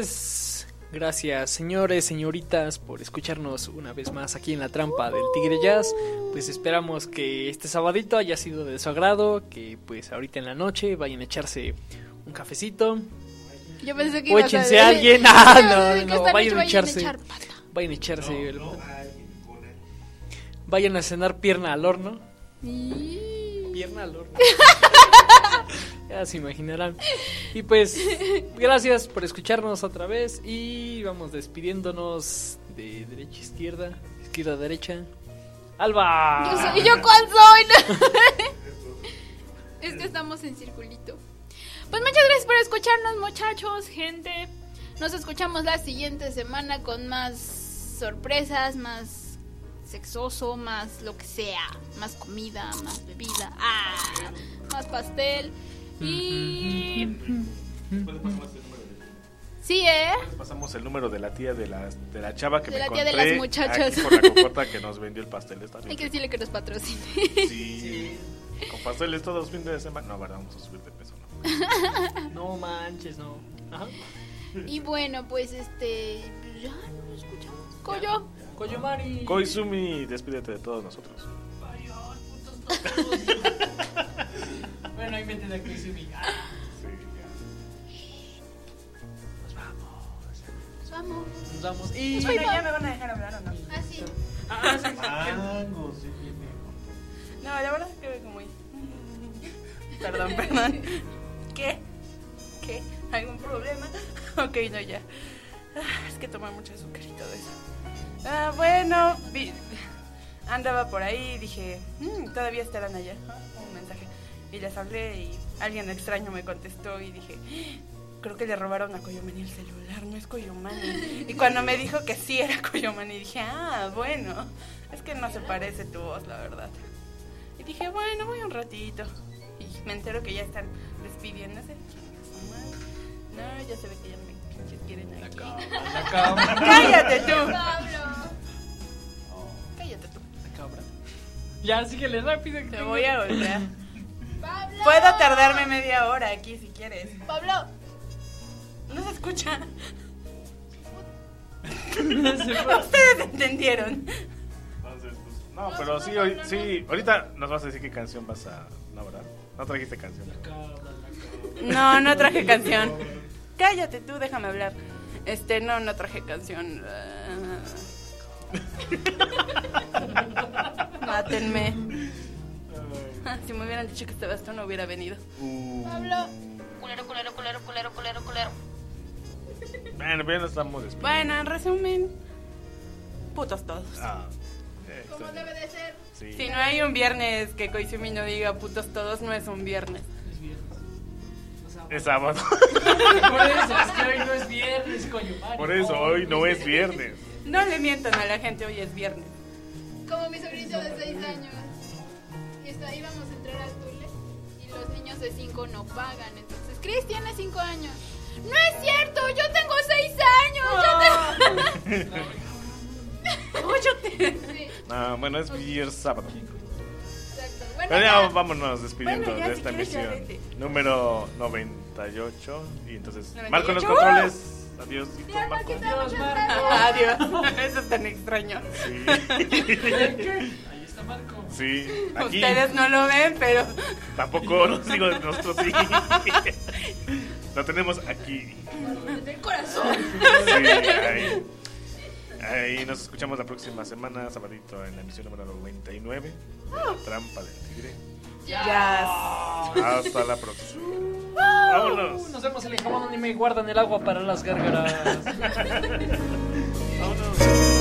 S2: pues gracias señores, señoritas por escucharnos una vez más aquí en la trampa del Tigre Jazz. Pues esperamos que este sabadito haya sido de su agrado, que pues ahorita en la noche vayan a echarse un cafecito.
S9: Yo pensé que
S2: o
S9: ibas a
S2: échense
S9: decir-
S2: a alguien,
S9: Yo
S2: ah,
S9: pensé
S2: no,
S9: que
S2: no,
S9: esta noche
S2: vayan a
S9: vayan
S2: echarse,
S9: echar pata.
S2: vayan a echarse, el- vayan a cenar pierna al horno.
S9: Y-
S2: pierna al horno. Ya se imaginarán. Y pues, gracias por escucharnos otra vez. Y vamos despidiéndonos de derecha a izquierda, izquierda a derecha. ¡Alba!
S9: Yo soy, ¿y yo cuál soy? Es que estamos en circulito. Pues muchas gracias por escucharnos, muchachos, gente. Nos escuchamos la siguiente semana con más sorpresas, más sexoso, más lo que sea, más comida, más bebida, ah, más pastel. Y sí, ¿eh?
S7: Pasamos el número de la tía de la, de la chava que
S9: de
S7: me
S9: la tía de
S7: encontré
S9: las muchachas.
S7: aquí por la cocota que nos vendió el pastel. Está bien.
S9: Hay que decirle que nos patrocine.
S7: Sí. Con pasteles todos los fines de semana. No, verdad, vamos a subir de peso.
S2: No, no manches, no. Ajá.
S9: Y bueno, pues este, ya nos escuchamos. Coyo.
S2: Koyomari.
S7: Koizumi, despídete de todos nosotros.
S2: Bueno, ahí meten a Koizumi. Ah.
S9: Nos vamos.
S2: Nos vamos. Y
S4: Bueno, ¿ya me van a dejar hablar o no?
S9: Ah, sí.
S2: Ah, sí,
S5: Mango, sí,
S4: No, la verdad es que vengo muy... Perdón, perdón. ¿Qué? ¿Qué? ¿Algún problema? Ok, no, ya. Ah, es que tomé mucho azúcar y todo eso. Ah, bueno, vi... andaba por ahí y dije, mmm, todavía estarán allá. Ah, un mensaje. Y les hablé y alguien extraño me contestó y dije, creo que le robaron a Koyomani el celular, no es Koyomani. Y cuando me dijo que sí era Koyomani, dije, ah, bueno, es que no se parece tu voz, la verdad. Y dije, bueno, voy un ratito. Y me entero que ya están despidiéndose. No, ya se ve que ya me pinches quieren aquí.
S2: La cabra.
S4: ¡Cállate tú!
S9: Pablo.
S4: Cállate tú.
S2: La cabra. Ya, síguele rápido. Que
S4: Te
S2: tengo-
S4: voy a voltear.
S9: Pablo.
S4: Puedo tardarme media hora aquí si quieres.
S9: Pablo.
S4: No se escucha.
S2: Se fue.
S4: Ustedes entendieron.
S7: Entonces, pues, no, pero sí, ahori- sí, ahorita nos vas a decir qué canción vas a... No, ¿verdad? No trajiste canción.
S4: No, no traje canción. Cállate tú, déjame hablar. Este, no, no traje canción. Ah. Mátenme. Ah, si me hubieran dicho que estabas tú, no hubiera venido.
S7: Uh,
S9: Pablo. Culero, culero, culero, culero, culero, culero.
S7: Bueno, pero ya nos estamos despidiendo.
S4: Bueno, en resumen, putos todos.
S7: Ah, eh,
S9: Como
S7: está-
S9: debe de ser.
S7: sí.
S4: Si no hay un viernes que Koizumi no diga putos todos, no es un viernes.
S2: Es viernes. O sea,
S7: Es sábado.
S2: por eso, es que hoy no es viernes, Koyomari.
S7: Por eso, hoy no es viernes.
S4: No le mientan a la gente, hoy es viernes.
S9: Como mi sobrinito de seis años. Y está, íbamos a entrar al Tule y los niños de cinco no pagan. Entonces, Chris tiene cinco años. No es cierto, yo tengo seis años. Yo tengo...
S4: Óyate.
S9: Sí,
S7: Ah, bueno, es viernes sábado.
S9: exacto. Bueno,
S7: Pero ya
S9: ya.
S7: vámonos despidiendo
S4: Bueno, ya,
S7: de
S4: si
S7: esta
S4: quieres, ya
S7: emisión.
S4: vete.
S7: Número noventa y ocho. Y entonces,
S4: noventa y
S7: Marco en los
S4: ocho.
S7: controles. Adiós,
S9: Ya,
S7: Marco.
S9: Marquita,
S2: Adiós,
S9: muchas
S2: Marco.
S9: gracias.
S4: Adiós. Eso es tan extraño.
S7: Sí.
S2: Ahí está Marco.
S7: Sí, aquí
S4: Ustedes no lo ven, pero
S7: tampoco nos digo nosotros sí. Lo tenemos aquí.
S9: Del corazón.
S7: Sí, ahí. Ahí nos escuchamos la próxima semana, sabadito, en la emisión número noventa y nueve. Trampa del Tigre.
S4: ya.
S7: Hasta la próxima. Vámonos.
S2: Nos vemos en el jabón donde me guardan el agua para las gárgaras.
S7: Vámonos.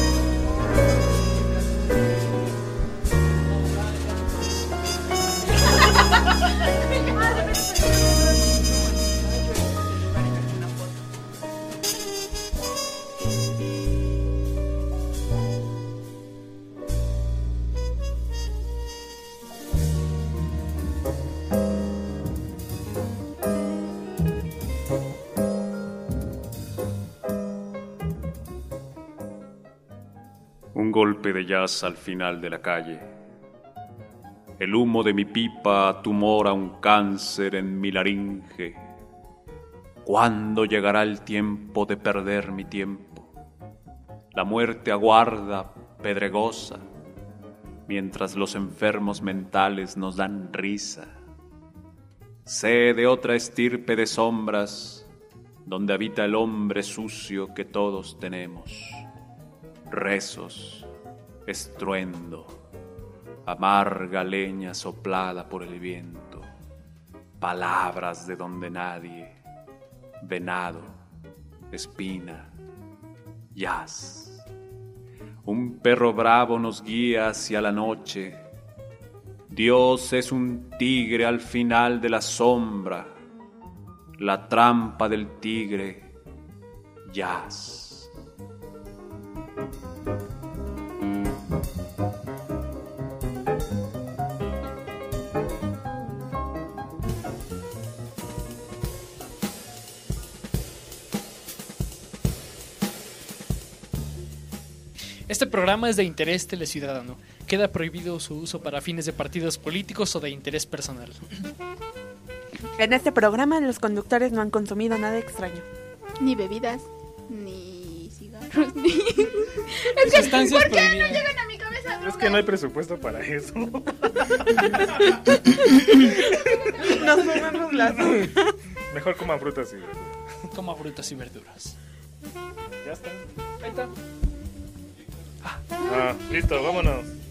S6: Un golpe de jazz al final de la calle. El humo de mi pipa tumora un cáncer en mi laringe. ¿Cuándo llegará el tiempo de perder mi tiempo? La muerte aguarda, pedregosa, mientras los enfermos mentales nos dan risa. Sé de otra estirpe de sombras, donde habita el hombre sucio que todos tenemos. Rezos, estruendo, amarga leña soplada por el viento, palabras de donde nadie, venado, espina, jazz. Un perro bravo nos guía hacia la noche. Dios es un tigre al final de la sombra, la trampa del tigre, jazz.
S2: Este programa es de interés teleciudadano. Queda prohibido su uso para fines de partidos políticos o de interés personal.
S4: En este programa los conductores no han consumido nada extraño.
S9: Ni bebidas, ni cigarros, ni... Es que,
S2: Sustancias
S9: ¿por qué no
S2: prohibidas.
S9: llegan a mi cabeza drogas?
S7: Es que no hay presupuesto para eso.
S4: Nos fumamos las...
S7: Mejor coman frutas y verduras.
S2: Coma frutas y verduras.
S7: Ya está.
S2: Ahí está.
S7: Ah, listo, vámonos.